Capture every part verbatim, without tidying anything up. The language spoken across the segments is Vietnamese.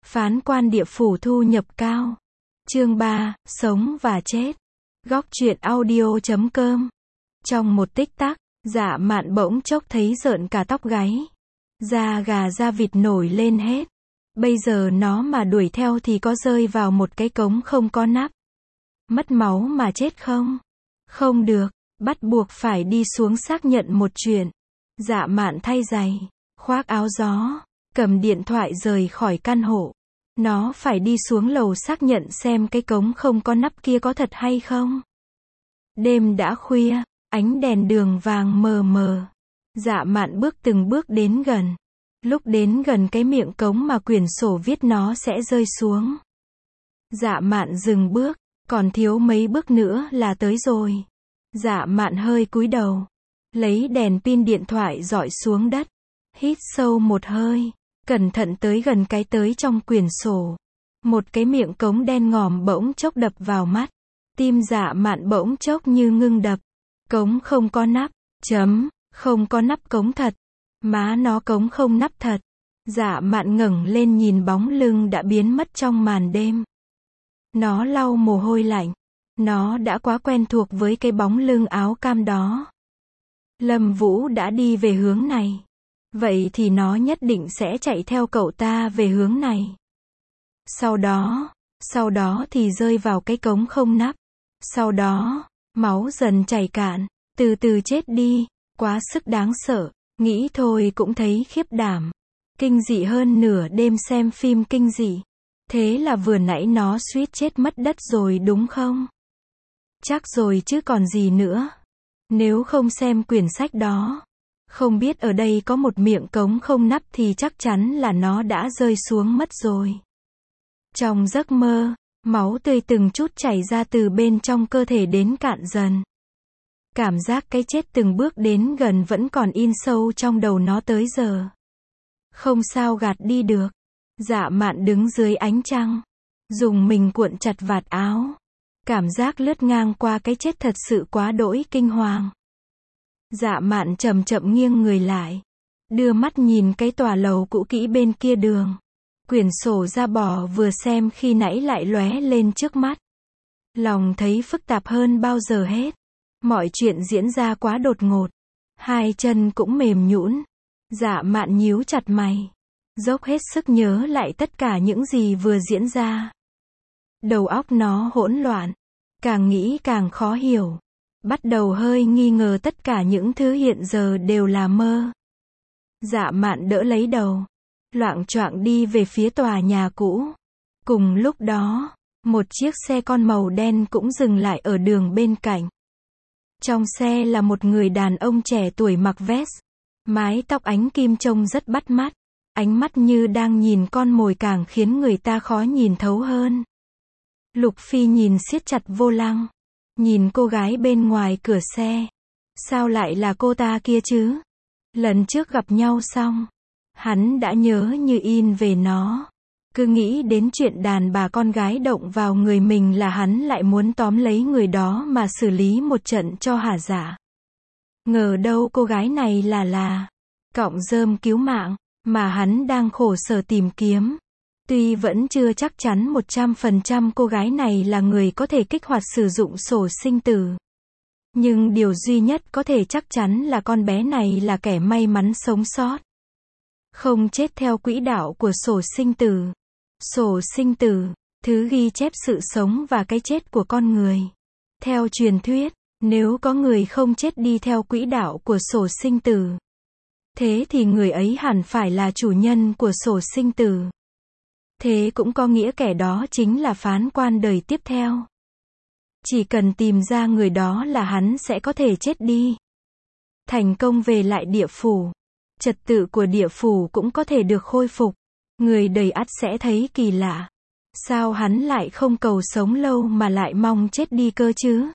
Phán quan địa phủ thu nhập cao. Chương ba, sống và chết. Góc truyện audio chấm com. Trong một tích tắc, Dạ Mạn bỗng chốc thấy rợn cả tóc gáy. Da gà da vịt nổi lên hết. Bây giờ nó mà đuổi theo thì có rơi vào một cái cống không có nắp. Mất máu mà chết không? Không được, bắt buộc phải đi xuống xác nhận một chuyện. Dạ Mạn thay giày, khoác áo gió, cầm điện thoại rời khỏi căn hộ. Nó phải đi xuống lầu xác nhận xem cái cống không có nắp kia có thật hay không. Đêm đã khuya, ánh đèn đường vàng mờ mờ. Dạ Mạn bước từng bước đến gần. Lúc đến gần cái miệng cống mà quyển sổ viết nó sẽ rơi xuống. Dạ Mạn dừng bước, còn thiếu mấy bước nữa là tới rồi. Dạ Mạn hơi cúi đầu, lấy đèn pin điện thoại dọi xuống đất. Hít sâu một hơi, cẩn thận tới gần cái tới trong quyển sổ. Một cái miệng cống đen ngòm bỗng chốc đập vào mắt. Tim Dạ Mạn bỗng chốc như ngưng đập. Cống không có nắp, chấm, không có nắp cống thật. Má nó cống không nắp thật. Dạ Mạn ngẩng lên nhìn bóng lưng đã biến mất trong màn đêm. Nó lau mồ hôi lạnh. Nó đã quá quen thuộc với cái bóng lưng áo cam đó. Lâm Vũ đã đi về hướng này. Vậy thì nó nhất định sẽ chạy theo cậu ta về hướng này. Sau đó, sau đó thì rơi vào cái cống không nắp. Sau đó, máu dần chảy cạn, từ từ chết đi, quá sức đáng sợ, nghĩ thôi cũng thấy khiếp đảm. Kinh dị hơn nửa đêm xem phim kinh dị. Thế là vừa nãy nó suýt chết mất đất rồi đúng không? Chắc rồi chứ còn gì nữa. Nếu không xem quyển sách đó, không biết ở đây có một miệng cống không nắp thì chắc chắn là nó đã rơi xuống mất rồi. Trong giấc mơ, máu tươi từng chút chảy ra từ bên trong cơ thể đến cạn dần. Cảm giác cái chết từng bước đến gần vẫn còn in sâu trong đầu nó tới giờ. Không sao gạt đi được. Dạ Mạn đứng dưới ánh trăng, dùng mình cuộn chặt vạt áo. Cảm giác lướt ngang qua cái chết thật sự quá đỗi kinh hoàng. Dạ Mạn chậm chậm nghiêng người lại, đưa mắt nhìn cái tòa lầu cũ kỹ bên kia đường. Quyển sổ da bò vừa xem khi nãy lại lóe lên trước mắt. Lòng thấy phức tạp hơn bao giờ hết. Mọi chuyện diễn ra quá đột ngột. Hai chân cũng mềm nhũn. Dạ Mạn nhíu chặt mày, dốc hết sức nhớ lại tất cả những gì vừa diễn ra. Đầu óc nó hỗn loạn, càng nghĩ càng khó hiểu. Bắt đầu hơi nghi ngờ tất cả những thứ hiện giờ đều là mơ. Dạ Mạn đỡ lấy đầu, loạng choạng đi về phía tòa nhà cũ. Cùng lúc đó, một chiếc xe con màu đen cũng dừng lại ở đường bên cạnh. Trong xe là một người đàn ông trẻ tuổi mặc vest, mái tóc ánh kim trông rất bắt mắt. Ánh mắt như đang nhìn con mồi càng khiến người ta khó nhìn thấu hơn. Lục Phi nhìn siết chặt vô lăng, nhìn cô gái bên ngoài cửa xe. Sao lại là cô ta kia chứ? Lần trước gặp nhau xong, hắn đã nhớ như in về nó. Cứ nghĩ đến chuyện đàn bà con gái động vào người mình là hắn lại muốn tóm lấy người đó mà xử lý một trận cho hả dạ. Ngờ đâu cô gái này là là cọng rơm cứu mạng mà hắn đang khổ sở tìm kiếm. Tuy vẫn chưa chắc chắn một trăm phần trăm cô gái này là người có thể kích hoạt sử dụng sổ sinh tử. Nhưng điều duy nhất có thể chắc chắn là con bé này là kẻ may mắn sống sót. Không chết theo quỹ đạo của sổ sinh tử. Sổ sinh tử, thứ ghi chép sự sống và cái chết của con người. Theo truyền thuyết, nếu có người không chết đi theo quỹ đạo của sổ sinh tử, thế thì người ấy hẳn phải là chủ nhân của sổ sinh tử. Thế cũng có nghĩa kẻ đó chính là phán quan đời tiếp theo. Chỉ cần tìm ra người đó là hắn sẽ có thể chết đi. Thành công về lại địa phủ. Trật tự của địa phủ cũng có thể được khôi phục. Người đời ắt sẽ thấy kỳ lạ. Sao hắn lại không cầu sống lâu mà lại mong chết đi cơ chứ?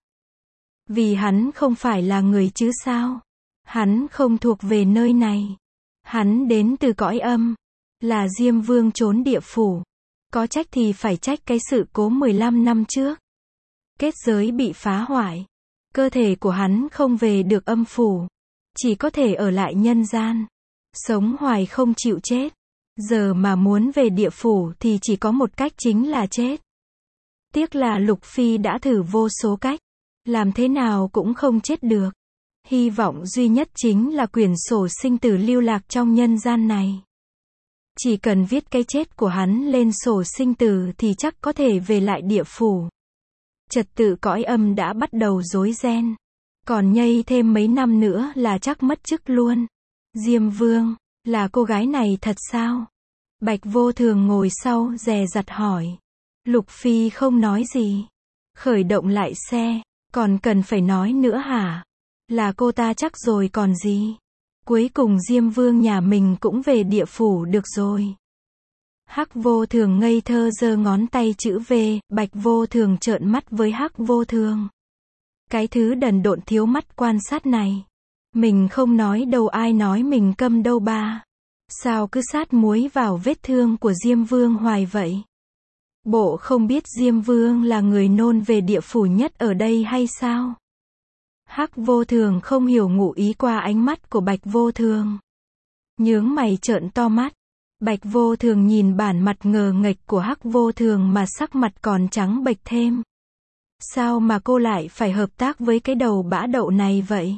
Vì hắn không phải là người chứ sao? Hắn không thuộc về nơi này. Hắn đến từ cõi âm. Là Diêm Vương trốn địa phủ. Có trách thì phải trách cái sự cố mười lăm năm trước. Kết giới bị phá hoại. Cơ thể của hắn không về được âm phủ. Chỉ có thể ở lại nhân gian. Sống hoài không chịu chết. Giờ mà muốn về địa phủ thì chỉ có một cách, chính là chết. Tiếc là Lục Phi đã thử vô số cách, làm thế nào cũng không chết được. Hy vọng duy nhất chính là quyển sổ sinh tử lưu lạc trong nhân gian này. Chỉ cần viết cái chết của hắn lên sổ sinh tử thì chắc có thể về lại địa phủ. Trật tự cõi âm đã bắt đầu rối ren. Còn nhây thêm mấy năm nữa là chắc mất chức luôn. Diêm Vương, là cô gái này thật sao? Bạch Vô Thường ngồi sau dè dặt hỏi. Lục Phi không nói gì. Khởi động lại xe, còn cần phải nói nữa hả? Là cô ta chắc rồi còn gì. Cuối cùng Diêm Vương nhà mình cũng về địa phủ được rồi. Hắc Vô Thường ngây thơ giơ ngón tay chữ V, Bạch Vô Thường trợn mắt với Hắc Vô Thường. Cái thứ đần độn thiếu mắt quan sát này. Mình không nói đâu, ai nói mình câm đâu ba. Sao cứ sát muối vào vết thương của Diêm Vương hoài vậy? Bộ không biết Diêm Vương là người nôn về địa phủ nhất ở đây hay sao? Hắc Vô Thường không hiểu ngụ ý qua ánh mắt của Bạch Vô Thường. Nhướng mày trợn to mắt. Bạch Vô Thường nhìn bản mặt ngờ nghệch của Hắc Vô Thường mà sắc mặt còn trắng bệch thêm. Sao mà cô lại phải hợp tác với cái đầu bã đậu này vậy?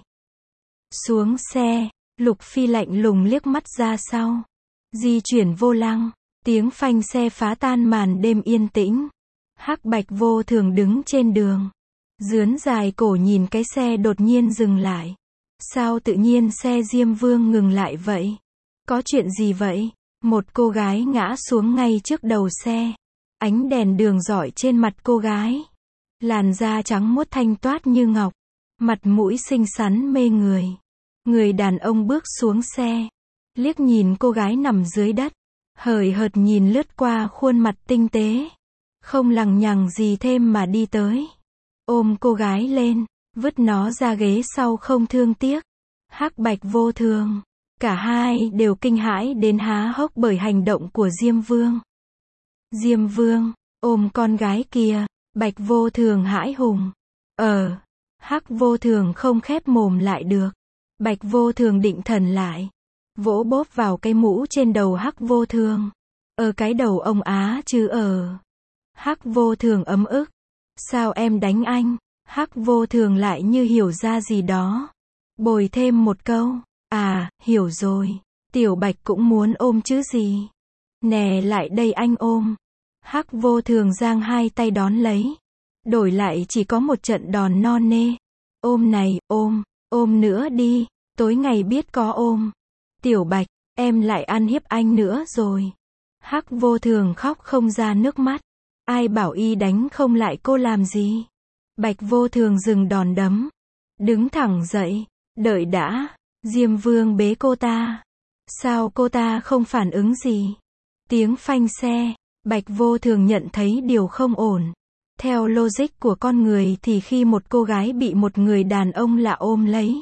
Xuống xe, Lục Phi lạnh lùng liếc mắt ra sau. Di chuyển vô lăng, tiếng phanh xe phá tan màn đêm yên tĩnh. Hắc Bạch Vô Thường đứng trên đường. Dướn dài cổ nhìn cái xe đột nhiên dừng lại. Sao tự nhiên xe Diêm Vương ngừng lại vậy? Có chuyện gì vậy? Một cô gái ngã xuống ngay trước đầu xe. Ánh đèn đường rọi trên mặt cô gái. Làn da trắng muốt thanh toát như ngọc. Mặt mũi xinh xắn mê người. Người đàn ông bước xuống xe. Liếc nhìn cô gái nằm dưới đất. Hời hợt nhìn lướt qua khuôn mặt tinh tế. Không lằng nhằng gì thêm mà đi tới. Ôm cô gái lên. Vứt nó ra ghế sau không thương tiếc. Hắc Bạch Vô Thường. Cả hai đều kinh hãi đến há hốc bởi hành động của Diêm Vương. Diêm Vương, ôm con gái kia. Bạch Vô Thường hãi hùng. Ờ, Hắc Vô Thường không khép mồm lại được. Bạch Vô Thường định thần lại. Vỗ bóp vào cái mũ trên đầu Hắc Vô Thường. Ờ cái đầu ông á chứ ờ. Hắc Vô Thường ấm ức. Sao em đánh anh? Hắc Vô Thường lại như hiểu ra gì đó. Bồi thêm một câu. À, hiểu rồi. Tiểu Bạch cũng muốn ôm chứ gì. Nè lại đây anh ôm. Hắc Vô Thường giang hai tay đón lấy. Đổi lại chỉ có một trận đòn non nê. Ôm này, ôm, ôm nữa đi. Tối ngày biết có ôm. Tiểu Bạch, em lại ăn hiếp anh nữa rồi. Hắc Vô Thường khóc không ra nước mắt. Ai bảo y đánh không lại cô làm gì? Bạch Vô Thường dừng đòn đấm. Đứng thẳng dậy. Đợi đã. Diêm Vương bế cô ta. Sao cô ta không phản ứng gì? Tiếng phanh xe. Bạch Vô Thường nhận thấy điều không ổn. Theo logic của con người thì khi một cô gái bị một người đàn ông lạ ôm lấy,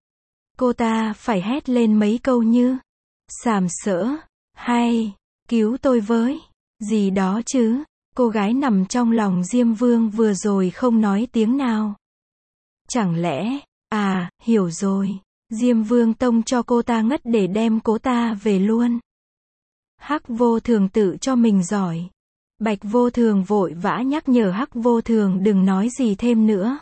cô ta phải hét lên mấy câu như sàm sỡ, hay, cứu tôi với, gì đó chứ. Cô gái nằm trong lòng Diêm Vương vừa rồi không nói tiếng nào. Chẳng lẽ, à, hiểu rồi. Diêm Vương tông cho cô ta ngất để đem cô ta về luôn. Hắc Vô Thường tự cho mình giỏi. Bạch Vô Thường vội vã nhắc nhở Hắc Vô Thường đừng nói gì thêm nữa.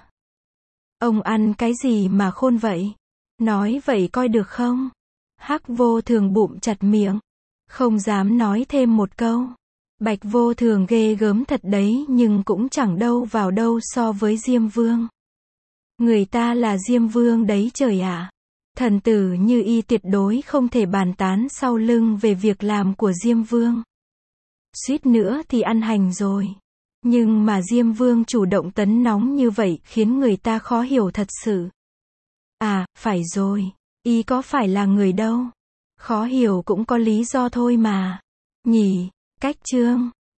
Ông ăn cái gì mà khôn vậy? Nói vậy coi được không? Hắc Vô Thường bụm chặt miệng. Không dám nói thêm một câu. Bạch Vô Thường ghê gớm thật đấy, nhưng cũng chẳng đâu vào đâu so với Diêm Vương. Người ta là Diêm Vương đấy trời ạ. À. Thần tử như y tuyệt đối không thể bàn tán sau lưng về việc làm của Diêm Vương. Suýt nữa thì ăn hành rồi. Nhưng mà Diêm Vương chủ động tấn nóng như vậy khiến người ta khó hiểu thật sự. À, phải rồi. Y có phải là người đâu. Khó hiểu cũng có lý do thôi mà. Nhỉ, cách chương.